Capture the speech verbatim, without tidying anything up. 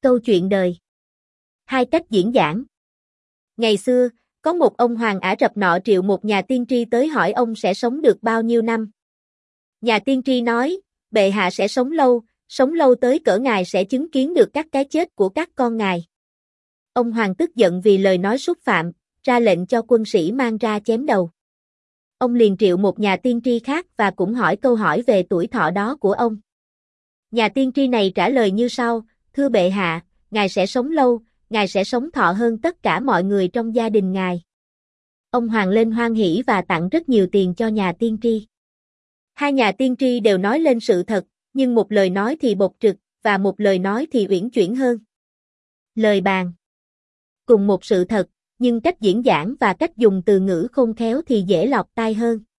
Câu chuyện đời. Hai cách diễn giảng. Ngày xưa, có một ông hoàng Ả Rập nọ triệu một nhà tiên tri tới hỏi ông sẽ sống được bao nhiêu năm. Nhà tiên tri nói, bệ hạ sẽ sống lâu, sống lâu tới cỡ ngài sẽ chứng kiến được các cái chết của các con ngài. Ông hoàng tức giận vì lời nói xúc phạm, ra lệnh cho quân sĩ mang ra chém đầu. Ông liền triệu một nhà tiên tri khác và cũng hỏi câu hỏi về tuổi thọ đó của ông. Nhà tiên tri này trả lời như sau, thưa bệ hạ, ngài sẽ sống lâu, ngài sẽ sống thọ hơn tất cả mọi người trong gia đình ngài. Ông hoàng lên hoan hỉ và tặng rất nhiều tiền cho nhà tiên tri. Hai nhà tiên tri đều nói lên sự thật, nhưng một lời nói thì bộc trực, và một lời nói thì uyển chuyển hơn. Lời bàn. Cùng một sự thật, nhưng cách diễn giảng và cách dùng từ ngữ khôn khéo thì dễ lọt tai hơn.